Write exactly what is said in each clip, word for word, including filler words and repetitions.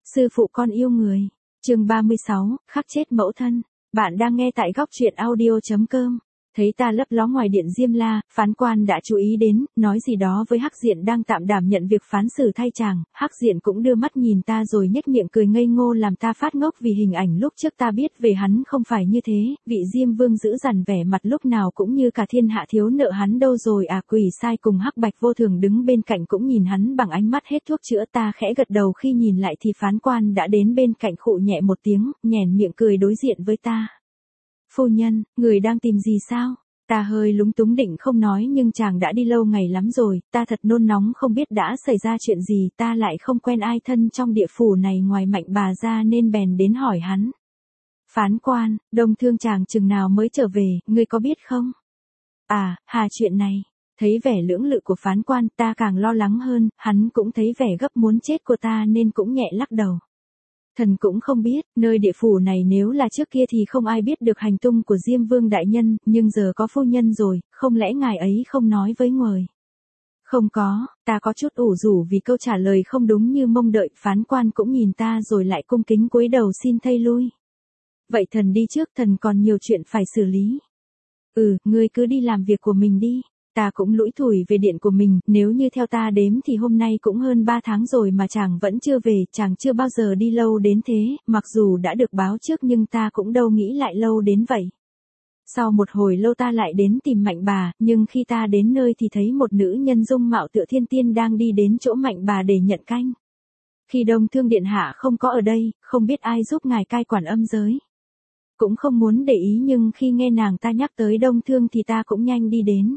Sư phụ con yêu người. Chương ba mươi sáu, khắc chết mẫu thân. Bạn đang nghe tại góc truyện audio chấm com. Thấy ta lấp ló ngoài điện Diêm La, phán quan đã chú ý đến, nói gì đó với Hắc Diện đang tạm đảm nhận việc phán xử thay chàng. Hắc Diện cũng đưa mắt nhìn ta rồi nhếch miệng cười ngây ngô làm ta phát ngốc vì hình ảnh lúc trước ta biết về hắn không phải như thế. Vị Diêm Vương giữ dằn vẻ mặt lúc nào cũng như cả thiên hạ thiếu nợ hắn đâu rồi à. Quỷ sai cùng Hắc Bạch Vô Thường đứng bên cạnh cũng nhìn hắn bằng ánh mắt hết thuốc chữa. Ta khẽ gật đầu khi nhìn lại thì phán quan đã đến bên cạnh khụ nhẹ một tiếng, nhoẻn miệng cười đối diện với ta. Phu nhân, người đang tìm gì sao? Ta hơi lúng túng định không nói nhưng chàng đã đi lâu ngày lắm rồi, ta thật nôn nóng không biết đã xảy ra chuyện gì, ta lại không quen ai thân trong địa phủ này ngoài Mạnh bà ra nên bèn đến hỏi hắn. Phán quan, Đông Thương chàng chừng nào mới trở về, ngươi có biết không? À, hà chuyện này. Thấy vẻ lưỡng lự của phán quan ta càng lo lắng hơn, hắn cũng thấy vẻ gấp muốn chết của ta nên cũng nhẹ lắc đầu. Thần cũng không biết, nơi địa phủ này nếu là trước kia thì không ai biết được hành tung của Diêm Vương đại nhân, nhưng giờ có phu nhân rồi, không lẽ ngài ấy không nói với người? Không có, ta có chút ủ rũ vì câu trả lời không đúng như mong đợi, phán quan cũng nhìn ta rồi lại cung kính cúi đầu xin thây lui. Vậy thần đi trước, thần còn nhiều chuyện phải xử lý. Ừ, ngươi cứ đi làm việc của mình đi. Ta cũng lủi thủi về điện của mình, nếu như theo ta đếm thì hôm nay cũng hơn ba tháng rồi mà chàng vẫn chưa về, chàng chưa bao giờ đi lâu đến thế, mặc dù đã được báo trước nhưng ta cũng đâu nghĩ lại lâu đến vậy. Sau một hồi lâu ta lại đến tìm Mạnh bà, nhưng khi ta đến nơi thì thấy một nữ nhân dung mạo tựa thiên tiên đang đi đến chỗ Mạnh bà để nhận canh. Khi Đông Thương điện hạ không có ở đây, không biết ai giúp ngài cai quản âm giới. Cũng không muốn để ý nhưng khi nghe nàng ta nhắc tới Đông Thương thì ta cũng nhanh đi đến.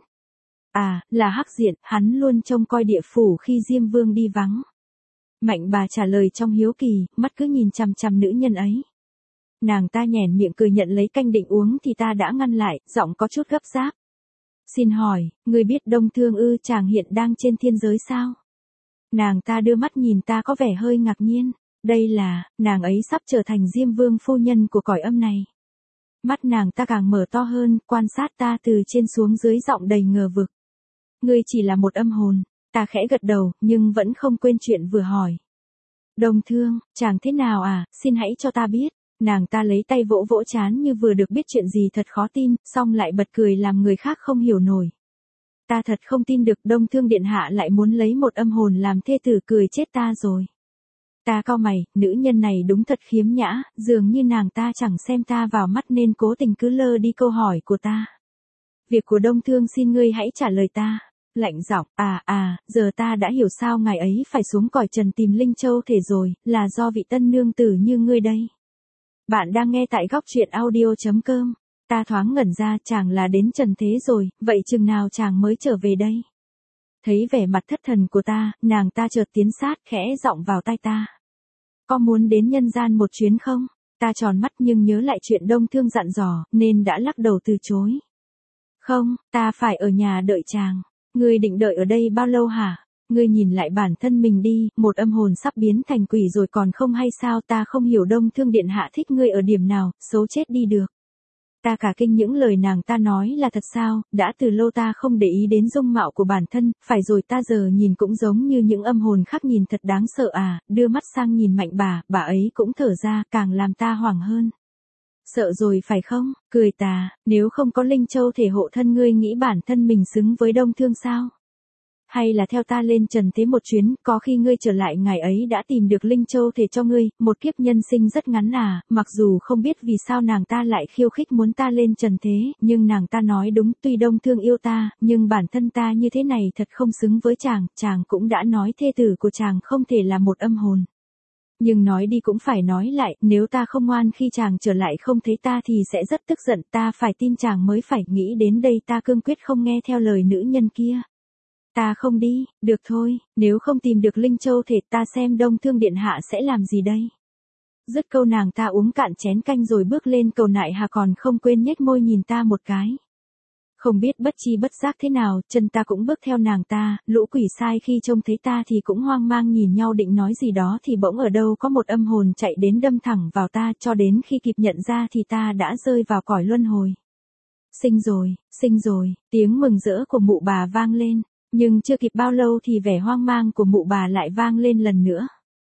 À, là Hắc Diện, hắn luôn trông coi địa phủ khi Diêm Vương đi vắng. Mạnh bà trả lời trong hiếu kỳ, mắt cứ nhìn chằm chằm nữ nhân ấy. Nàng ta nhoẻn miệng cười nhận lấy canh định uống thì ta đã ngăn lại, giọng có chút gấp gáp. Xin hỏi, người biết Đông Thương ư? Chàng hiện đang trên thiên giới sao? Nàng ta đưa mắt nhìn ta có vẻ hơi ngạc nhiên. Đây là, nàng ấy sắp trở thành Diêm Vương phu nhân của cõi âm này. Mắt nàng ta càng mở to hơn, quan sát ta từ trên xuống dưới giọng đầy ngờ vực. Ngươi chỉ là một âm hồn, ta khẽ gật đầu, nhưng vẫn không quên chuyện vừa hỏi. Đông Thương, chàng thế nào à, xin hãy cho ta biết. Nàng ta lấy tay vỗ vỗ trán như vừa được biết chuyện gì thật khó tin, xong lại bật cười làm người khác không hiểu nổi. Ta thật không tin được Đông Thương điện hạ lại muốn lấy một âm hồn làm thê tử, cười chết ta rồi. Ta cau mày, nữ nhân này đúng thật khiếm nhã, dường như nàng ta chẳng xem ta vào mắt nên cố tình cứ lơ đi câu hỏi của ta. Việc của Đông Thương xin ngươi hãy trả lời ta. Lạnh giọng, à à, giờ ta đã hiểu sao ngài ấy phải xuống cõi trần tìm Linh Châu thể rồi, là do vị tân nương tử như ngươi đây. Bạn đang nghe tại góc truyện audio chấm com. Ta thoáng ngẩn ra, chàng là đến trần thế rồi, vậy chừng nào chàng mới trở về đây? Thấy vẻ mặt thất thần của ta, nàng ta chợt tiến sát khẽ giọng vào tai ta. Có muốn đến nhân gian một chuyến không? Ta tròn mắt nhưng nhớ lại chuyện Đông Thương dặn dò, nên đã lắc đầu từ chối. Không, ta phải ở nhà đợi chàng. Ngươi định đợi ở đây bao lâu hả? Ngươi nhìn lại bản thân mình đi, một âm hồn sắp biến thành quỷ rồi còn không hay sao? Ta không hiểu Đông Thương điện hạ thích ngươi ở điểm nào, xấu chết đi được. Ta cả kinh những lời nàng ta nói là thật sao, đã từ lâu ta không để ý đến dung mạo của bản thân, phải rồi ta giờ nhìn cũng giống như những âm hồn khác, nhìn thật đáng sợ à, đưa mắt sang nhìn Mạnh bà, bà ấy cũng thở ra, càng làm ta hoảng hơn. Sợ rồi phải không? Cười ta, nếu không có Linh Châu thể hộ thân ngươi nghĩ bản thân mình xứng với Đông Thương sao? Hay là theo ta lên trần thế một chuyến, có khi ngươi trở lại ngày ấy đã tìm được Linh Châu thể cho ngươi, một kiếp nhân sinh rất ngắn à, mặc dù không biết vì sao nàng ta lại khiêu khích muốn ta lên trần thế, nhưng nàng ta nói đúng, tuy Đông Thương yêu ta, nhưng bản thân ta như thế này thật không xứng với chàng, chàng cũng đã nói thê tử của chàng không thể là một âm hồn. Nhưng nói đi cũng phải nói lại, nếu ta không ngoan khi chàng trở lại không thấy ta thì sẽ rất tức giận, ta phải tin chàng mới phải. Nghĩ đến đây ta cương quyết không nghe theo lời nữ nhân kia. Ta không đi, được thôi, nếu không tìm được Linh Châu thể ta xem Đông Thương điện hạ sẽ làm gì đây? Dứt câu nàng ta uống cạn chén canh rồi bước lên cầu nại hà, còn không quên nhếch môi nhìn ta một cái. Không biết bất chi bất giác thế nào, chân ta cũng bước theo nàng ta, lũ quỷ sai khi trông thấy ta thì cũng hoang mang nhìn nhau định nói gì đó thì bỗng ở đâu có một âm hồn chạy đến đâm thẳng vào ta, cho đến khi kịp nhận ra thì ta đã rơi vào cõi luân hồi. Sinh rồi, sinh rồi, tiếng mừng rỡ của mụ bà vang lên, nhưng chưa kịp bao lâu thì vẻ hoang mang của mụ bà lại vang lên lần nữa.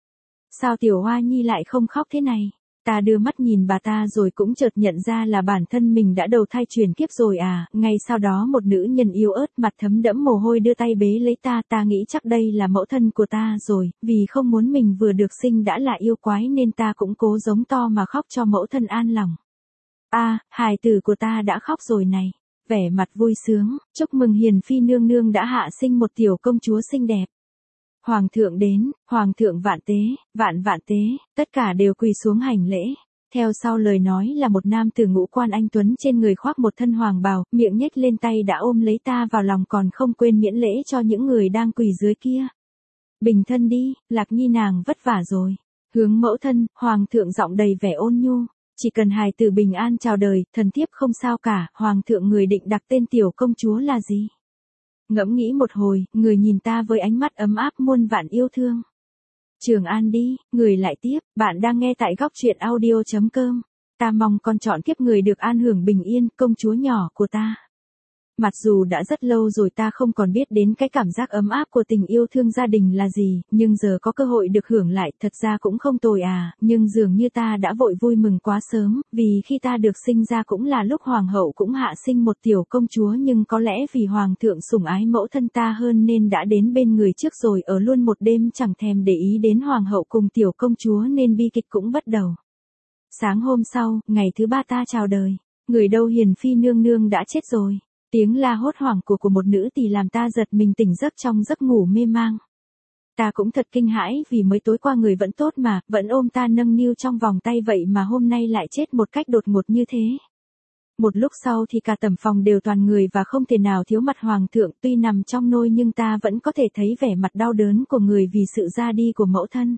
Sao tiểu hoa nhi lại không khóc thế này? Ta đưa mắt nhìn bà ta rồi cũng chợt nhận ra là bản thân mình đã đầu thai chuyển kiếp rồi à, ngay sau đó một nữ nhân yếu ớt mặt thấm đẫm mồ hôi đưa tay bế lấy ta, ta nghĩ chắc đây là mẫu thân của ta rồi, vì không muốn mình vừa được sinh đã là yêu quái nên ta cũng cố giống to mà khóc cho mẫu thân an lòng. A, à, hài tử của ta đã khóc rồi này, vẻ mặt vui sướng, chúc mừng hiền phi nương nương đã hạ sinh một tiểu công chúa xinh đẹp. Hoàng thượng đến, hoàng thượng vạn tế, vạn vạn tế, tất cả đều quỳ xuống hành lễ. Theo sau lời nói là một nam tử ngũ quan anh tuấn trên người khoác một thân hoàng bào, miệng nhếch lên tay đã ôm lấy ta vào lòng còn không quên miễn lễ cho những người đang quỳ dưới kia. Bình thân đi, Lạc Nhi nàng vất vả rồi. Hướng mẫu thân, hoàng thượng giọng đầy vẻ ôn nhu. Chỉ cần hài tử bình an chào đời, thần thiếp không sao cả, hoàng thượng người định đặt tên tiểu công chúa là gì? Ngẫm nghĩ một hồi, người nhìn ta với ánh mắt ấm áp muôn vạn yêu thương. Trường An đi, người lại tiếp, bạn đang nghe tại góc truyện audio chấm com. Ta mong con chọn kiếp người được an hưởng bình yên, công chúa nhỏ của ta. Mặc dù đã rất lâu rồi ta không còn biết đến cái cảm giác ấm áp của tình yêu thương gia đình là gì, nhưng giờ có cơ hội được hưởng lại thật ra cũng không tồi à, nhưng dường như ta đã vội vui mừng quá sớm, vì khi ta được sinh ra cũng là lúc hoàng hậu cũng hạ sinh một tiểu công chúa nhưng có lẽ vì hoàng thượng sủng ái mẫu thân ta hơn nên đã đến bên người trước rồi ở luôn một đêm chẳng thèm để ý đến hoàng hậu cùng tiểu công chúa nên bi kịch cũng bắt đầu. Sáng hôm sau, ngày thứ ba ta chào đời, người đâu hiền phi nương nương đã chết rồi. Tiếng la hốt hoảng của của một nữ tỳ làm ta giật mình tỉnh giấc trong giấc ngủ mê mang. Ta cũng thật kinh hãi vì mới tối qua người vẫn tốt mà, vẫn ôm ta nâng niu trong vòng tay vậy mà hôm nay lại chết một cách đột ngột như thế. Một lúc sau thì cả tầm phòng đều toàn người và không thể nào thiếu mặt hoàng thượng, tuy nằm trong nôi nhưng ta vẫn có thể thấy vẻ mặt đau đớn của người vì sự ra đi của mẫu thân.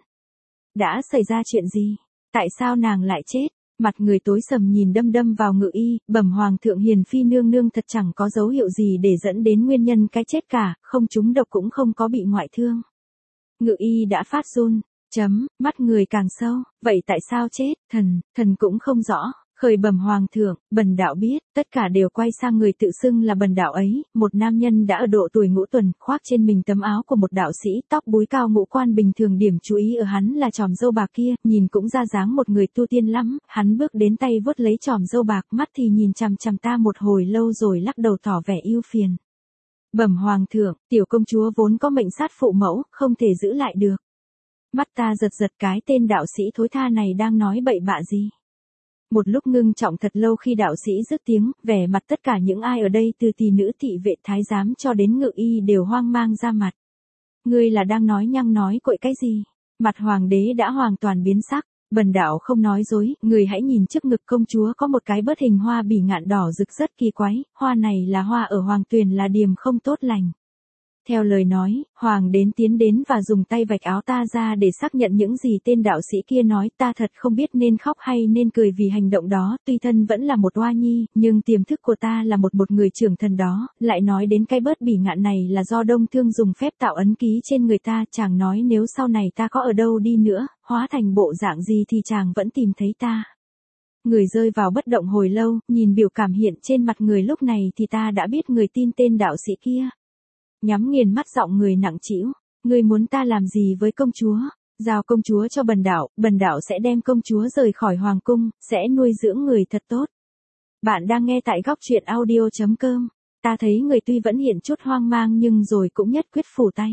Đã xảy ra chuyện gì? Tại sao nàng lại chết? Mặt người tối sầm nhìn đâm đâm vào Ngự Y, bẩm hoàng thượng hiền phi nương nương thật chẳng có dấu hiệu gì để dẫn đến nguyên nhân cái chết cả, không trúng độc cũng không có bị ngoại thương. Ngự Y đã phát run, chấm, mắt người càng sâu, vậy tại sao chết, thần, thần cũng không rõ. Khởi bẩm hoàng thượng, bần đạo biết, tất cả đều quay sang người tự xưng là bần đạo ấy, một nam nhân đã ở độ tuổi ngũ tuần, khoác trên mình tấm áo của một đạo sĩ, tóc búi cao ngũ quan bình thường, điểm chú ý ở hắn là chòm râu bạc kia, nhìn cũng ra dáng một người tu tiên lắm, hắn bước đến tay vuốt lấy chòm râu bạc, mắt thì nhìn chằm chằm ta một hồi lâu rồi lắc đầu tỏ vẻ ưu phiền. Bẩm hoàng thượng, tiểu công chúa vốn có mệnh sát phụ mẫu, không thể giữ lại được. Mắt ta giật giật, cái tên đạo sĩ thối tha này đang nói bậy bạ gì? Một lúc ngưng trọng thật lâu khi đạo sĩ dứt tiếng, vẻ mặt tất cả những ai ở đây từ tỷ nữ thị vệ thái giám cho đến Ngự Y đều hoang mang ra mặt. Ngươi là đang nói nhăng nói cội cái gì? Mặt hoàng đế đã hoàn toàn biến sắc, bần đạo không nói dối, người hãy nhìn trước ngực công chúa có một cái bớt hình hoa bỉ ngạn đỏ rực rất kỳ quái, hoa này là hoa ở hoàng tuyền là điềm không tốt lành. Theo lời nói, hoàng đến tiến đến và dùng tay vạch áo ta ra để xác nhận những gì tên đạo sĩ kia nói. Ta thật không biết nên khóc hay nên cười vì hành động đó, tuy thân vẫn là một oa nhi, nhưng tiềm thức của ta là một một người trưởng thần đó, lại nói đến cái bớt bỉ ngạn này là do Đông Thương dùng phép tạo ấn ký trên người ta, chàng nói nếu sau này ta có ở đâu đi nữa, hóa thành bộ dạng gì thì chàng vẫn tìm thấy ta. Người rơi vào bất động hồi lâu, nhìn biểu cảm hiện trên mặt người lúc này thì ta đã biết người tin tên đạo sĩ kia. Nhắm nghiền mắt giọng người nặng trĩu, ngươi muốn ta làm gì với công chúa? Giao công chúa cho bần đạo, bần đạo sẽ đem công chúa rời khỏi hoàng cung, sẽ nuôi dưỡng người thật tốt. Bạn đang nghe tại góc truyện audio chấm com. Ta thấy người tuy vẫn hiện chút hoang mang nhưng rồi cũng nhất quyết phủ tay.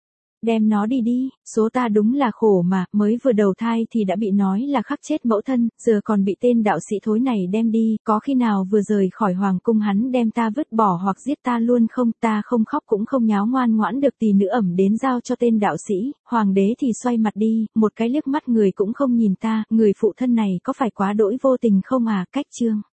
Đem nó đi đi, số ta đúng là khổ mà, mới vừa đầu thai thì đã bị nói là khắc chết mẫu thân, giờ còn bị tên đạo sĩ thối này đem đi, có khi nào vừa rời khỏi hoàng cung hắn đem ta vứt bỏ hoặc giết ta luôn không? Ta không khóc cũng không nháo, ngoan ngoãn được tỷ nữ ẩm đến giao cho tên đạo sĩ, hoàng đế thì xoay mặt đi, một cái liếc mắt người cũng không nhìn ta, người phụ thân này có phải quá đỗi vô tình không à? Cách chương